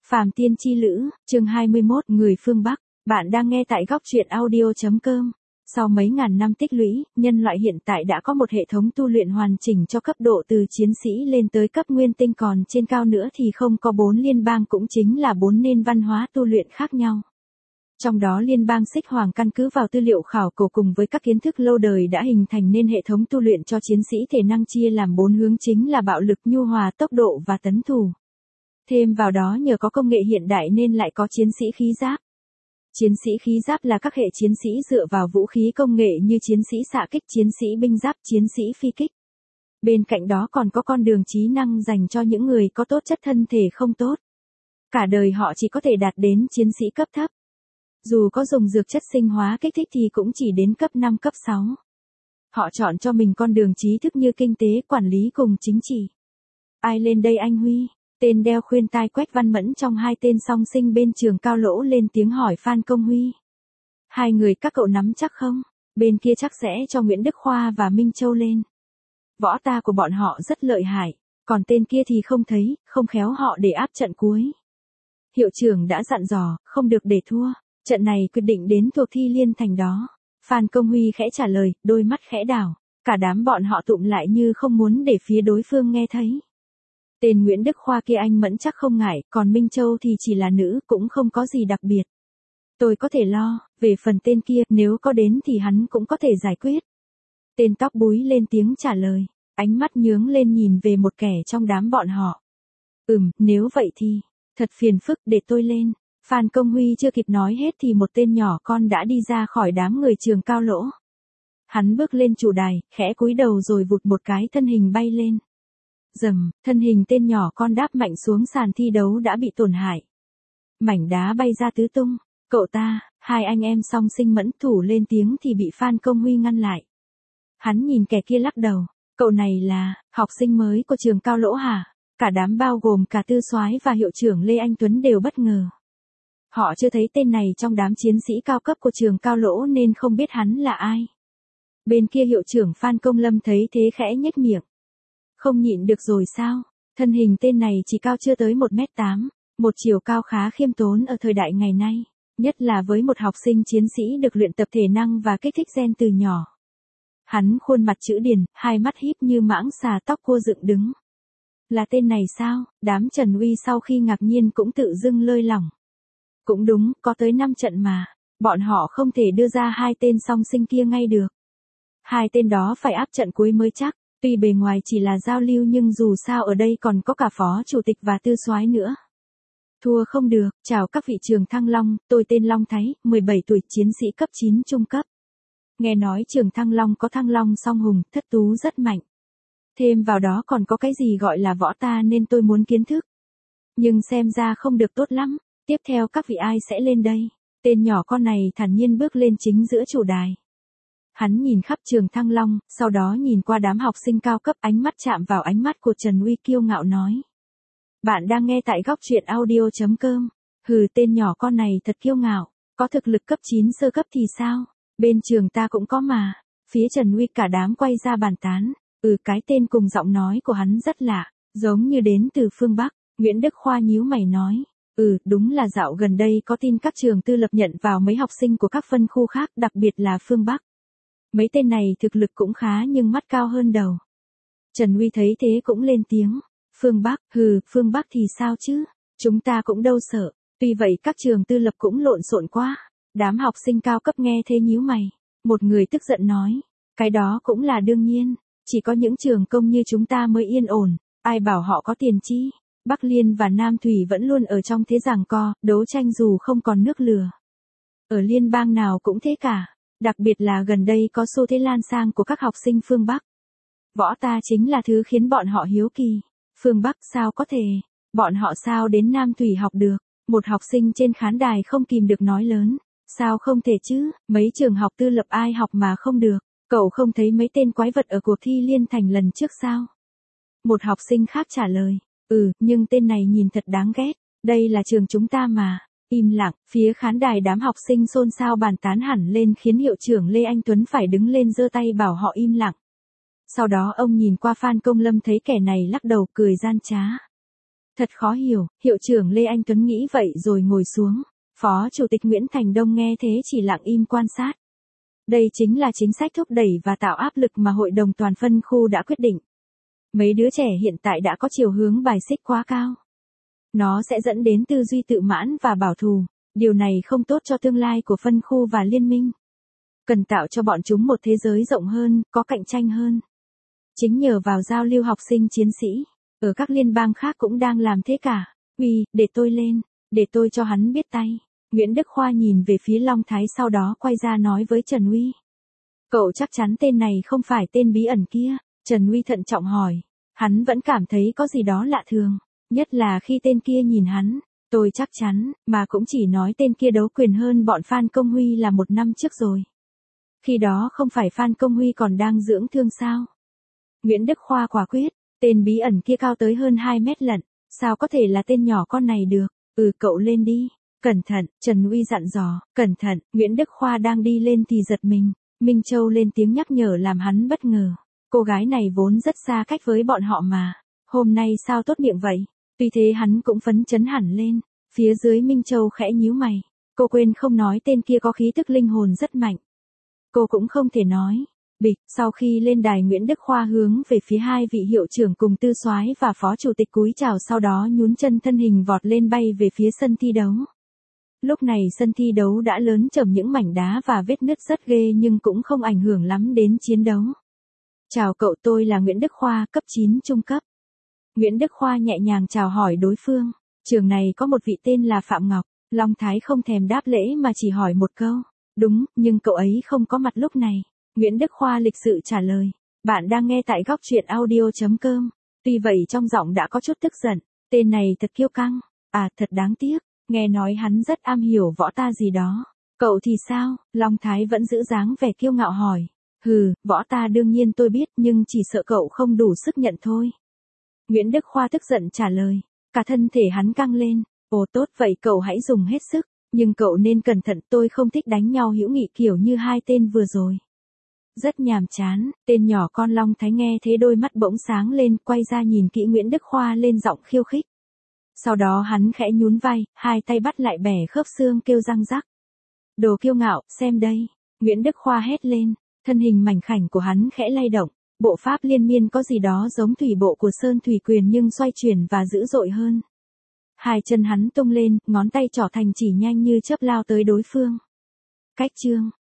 Phàm Tiên Chi Lữ, chương 21, Người phương Bắc. Bạn đang nghe tại góc truyện audio.com. Sau mấy ngàn năm tích lũy, nhân loại hiện tại đã có một hệ thống tu luyện hoàn chỉnh cho cấp độ từ chiến sĩ lên tới cấp nguyên tinh, còn trên cao nữa thì không có 4 liên bang, cũng chính là 4 nền văn hóa tu luyện khác nhau. Trong đó liên bang Xích Hoàng căn cứ vào tư liệu khảo cổ cùng với các kiến thức lâu đời đã hình thành nên hệ thống tu luyện cho chiến sĩ thể năng chia làm 4 hướng chính là bạo lực, nhu hòa, tốc độ và tấn thủ. Thêm vào đó nhờ có công nghệ hiện đại nên lại có chiến sĩ khí giáp. Chiến sĩ khí giáp là các hệ chiến sĩ dựa vào vũ khí công nghệ như chiến sĩ xạ kích, chiến sĩ binh giáp, chiến sĩ phi kích. Bên cạnh đó còn có con đường trí năng dành cho những người có tố chất thân thể không tốt. Cả đời họ chỉ có thể đạt đến chiến sĩ cấp thấp. Dù có dùng dược chất sinh hóa kích thích thì cũng chỉ đến cấp 5, cấp 6. Họ chọn cho mình con đường trí thức như kinh tế, quản lý cùng chính trị. Ai lên đây anh Huy? Tên đeo khuyên tai Quách Văn Mẫn trong hai tên song sinh bên trường Cao Lỗ lên tiếng hỏi Phan Công Huy. Hai người các cậu nắm chắc không? Bên kia chắc sẽ cho Nguyễn Đức Khoa và Minh Châu lên. Võ ta của bọn họ rất lợi hại, còn tên kia thì không thấy, không khéo họ để áp trận cuối. Hiệu trưởng đã dặn dò, không được để thua, trận này quyết định đến thuộc Thi Liên Thành đó. Phan Công Huy khẽ trả lời, đôi mắt khẽ đảo, cả đám bọn họ tụm lại như không muốn để phía đối phương nghe thấy. Tên Nguyễn Đức Khoa kia anh Mẫn chắc không ngại, còn Minh Châu thì chỉ là nữ, cũng không có gì đặc biệt. Tôi có thể lo, về phần tên kia, nếu có đến thì hắn cũng có thể giải quyết. Tên tóc búi lên tiếng trả lời, ánh mắt nhướng lên nhìn về một kẻ trong đám bọn họ. Nếu vậy thì, thật phiền phức, để tôi lên. Phan Công Huy chưa kịp nói hết thì một tên nhỏ con đã đi ra khỏi đám người trường Cao Lỗ. Hắn bước lên chủ đài, khẽ cúi đầu rồi vụt một cái thân hình bay lên. Rầm, thân hình tên nhỏ con đáp mạnh xuống sàn thi đấu đã bị tổn hại. Mảnh đá bay ra tứ tung. Cậu ta, hai anh em song sinh Mẫn Thủ lên tiếng thì bị Phan Công Huy ngăn lại. Hắn nhìn kẻ kia lắc đầu. Cậu này là học sinh mới của trường Cao Lỗ hả? Cả đám bao gồm cả Tư Soái và hiệu trưởng Lê Anh Tuấn đều bất ngờ. Họ chưa thấy tên này trong đám chiến sĩ cao cấp của trường Cao Lỗ nên không biết hắn là ai. Bên kia hiệu trưởng Phan Công Lâm thấy thế khẽ nhếch miệng. Không nhịn được rồi sao? Thân hình tên này chỉ cao chưa tới 1m8, một chiều cao khá khiêm tốn ở thời đại ngày nay, nhất là với một học sinh chiến sĩ được luyện tập thể năng và kích thích gen từ nhỏ. Hắn khuôn mặt chữ điển, hai mắt híp như mãng xà, tóc cua dựng đứng. Là tên này sao? Đám Trần Uy sau khi ngạc nhiên cũng tự dưng lơi lỏng. Cũng đúng, có tới 5 trận mà, bọn họ không thể đưa ra hai tên song sinh kia ngay được. Hai tên đó phải áp trận cuối mới chắc. Tuy bề ngoài chỉ là giao lưu nhưng dù sao ở đây còn có cả phó chủ tịch và Tư Soái nữa. Thua không được, chào các vị trường Thăng Long, tôi tên Long Thái, 17 tuổi, chiến sĩ cấp 9 trung cấp. Nghe nói trường Thăng Long có Thăng Long song hùng, thất tú rất mạnh. Thêm vào đó còn có cái gì gọi là võ ta nên tôi muốn kiến thức. Nhưng xem ra không được tốt lắm, tiếp theo các vị ai sẽ lên đây? Tên nhỏ con này thản nhiên bước lên chính giữa chủ đài. Hắn nhìn khắp trường Thăng Long, sau đó nhìn qua đám học sinh cao cấp, ánh mắt chạm vào ánh mắt của Trần Uy kiêu ngạo nói. Bạn đang nghe tại góc truyện audio.com. Tên nhỏ con này thật kiêu ngạo, có thực lực cấp 9 sơ cấp thì sao? Bên trường ta cũng có mà. Phía Trần Uy cả đám quay ra bàn tán. Cái tên cùng giọng nói của hắn rất lạ, giống như đến từ phương Bắc. Nguyễn Đức Khoa nhíu mày nói. Đúng là dạo gần đây có tin các trường tư lập nhận vào mấy học sinh của các phân khu khác, đặc biệt là phương Bắc. Mấy tên này thực lực cũng khá nhưng mắt cao hơn đầu. Trần Huy thấy thế cũng lên tiếng. Phương Bắc, phương Bắc thì sao chứ? Chúng ta cũng đâu sợ. Tuy vậy các trường tư lập cũng lộn xộn quá. Đám học sinh cao cấp nghe thế nhíu mày. Một người tức giận nói. Cái đó cũng là đương nhiên. Chỉ có những trường công như chúng ta mới yên ổn. Ai bảo họ có tiền chi? Bắc Liên và Nam Thủy vẫn luôn ở trong thế giằng co, đấu tranh dù không còn nước lửa. Ở liên bang nào cũng thế cả. Đặc biệt là gần đây có xu thế lan sang của các học sinh phương Bắc. Võ ta chính là thứ khiến bọn họ hiếu kỳ. Phương Bắc sao có thể? Bọn họ sao đến Nam Thủy học được? Một học sinh trên khán đài không kìm được nói lớn. Sao không thể chứ? Mấy trường học tư lập ai học mà không được? Cậu không thấy mấy tên quái vật ở cuộc thi Liên Thành lần trước sao? Một học sinh khác trả lời. Nhưng tên này nhìn thật đáng ghét. Đây là trường chúng ta mà. Im lặng, phía khán đài đám học sinh xôn xao bàn tán hẳn lên khiến hiệu trưởng Lê Anh Tuấn phải đứng lên giơ tay bảo họ im lặng. Sau đó ông nhìn qua Phan Công Lâm thấy kẻ này lắc đầu cười gian trá. Thật khó hiểu, hiệu trưởng Lê Anh Tuấn nghĩ vậy rồi ngồi xuống. Phó Chủ tịch Nguyễn Thành Đông nghe thế chỉ lặng im quan sát. Đây chính là chính sách thúc đẩy và tạo áp lực mà Hội đồng Toàn phân khu đã quyết định. Mấy đứa trẻ hiện tại đã có chiều hướng bài xích quá cao. Nó sẽ dẫn đến tư duy tự mãn và bảo thủ. Điều này không tốt cho tương lai của phân khu và liên minh. Cần tạo cho bọn chúng một thế giới rộng hơn, có cạnh tranh hơn. Chính nhờ vào giao lưu học sinh chiến sĩ, ở các liên bang khác cũng đang làm thế cả. Để tôi lên, để tôi cho hắn biết tay. Nguyễn Đức Khoa nhìn về phía Long Thái sau đó quay ra nói với Trần Uy. Cậu chắc chắn tên này không phải tên bí ẩn kia. Trần Uy thận trọng hỏi. Hắn vẫn cảm thấy có gì đó lạ thường. Nhất là khi tên kia nhìn hắn. Tôi chắc chắn, mà cũng chỉ nói tên kia đấu quyền hơn bọn Phan Công Huy là 1 năm trước rồi. Khi đó không phải Phan Công Huy còn đang dưỡng thương sao? Nguyễn Đức Khoa quả quyết, tên bí ẩn kia cao tới hơn 2 mét lận, sao có thể là tên nhỏ con này được? Cậu lên đi. Cẩn thận, Trần Uy dặn dò, cẩn thận. Nguyễn Đức Khoa đang đi lên thì giật mình. Minh Châu lên tiếng nhắc nhở làm hắn bất ngờ. Cô gái này vốn rất xa cách với bọn họ mà. Hôm nay sao tốt miệng vậy? Tuy thế hắn cũng phấn chấn hẳn lên. Phía dưới Minh Châu khẽ nhíu mày. Cô quên không nói tên kia có khí tức linh hồn rất mạnh. Cô cũng không thể nói. Bịch, sau khi lên đài Nguyễn Đức Khoa hướng về phía 2 vị hiệu trưởng cùng tư soái và phó chủ tịch cúi chào sau đó nhún chân thân hình vọt lên bay về phía sân thi đấu. Lúc này sân thi đấu đã lớn chởm những mảnh đá và vết nứt rất ghê nhưng cũng không ảnh hưởng lắm đến chiến đấu. Chào cậu, tôi là Nguyễn Đức Khoa, cấp 9 trung cấp. Nguyễn Đức Khoa nhẹ nhàng chào hỏi đối phương. Trường này có một vị tên là Phạm Ngọc. Long Thái không thèm đáp lễ mà chỉ hỏi một câu. Đúng, nhưng cậu ấy không có mặt lúc này. Nguyễn Đức Khoa lịch sự trả lời. Bạn đang nghe tại góc truyện audio.com. Tuy vậy trong giọng đã có chút tức giận. Tên này thật kiêu căng. Thật đáng tiếc. Nghe nói hắn rất am hiểu võ ta gì đó. Cậu thì sao? Long Thái vẫn giữ dáng vẻ kiêu ngạo hỏi. Võ ta đương nhiên tôi biết nhưng chỉ sợ cậu không đủ sức nhận thôi. Nguyễn Đức Khoa tức giận trả lời. Cả thân thể hắn căng lên. Ồ tốt vậy cậu hãy dùng hết sức. Nhưng cậu nên cẩn thận, tôi không thích đánh nhau hữu nghị kiểu như 2 tên vừa rồi. Rất nhàm chán. Tên nhỏ con Long Thái nghe thế đôi mắt bỗng sáng lên, quay ra nhìn kỹ Nguyễn Đức Khoa lên giọng khiêu khích. Sau đó hắn khẽ nhún vai, 2 tay bắt lại bẻ khớp xương kêu răng rắc. Đồ kiêu ngạo, xem đây. Nguyễn Đức Khoa hét lên, thân hình mảnh khảnh của hắn khẽ lay động. Bộ pháp liên miên có gì đó giống thủy bộ của Sơn Thủy Quyền nhưng xoay chuyển và dữ dội hơn. 2 chân hắn tung lên, ngón tay trỏ thành chỉ nhanh như chớp lao tới đối phương. Cách chương.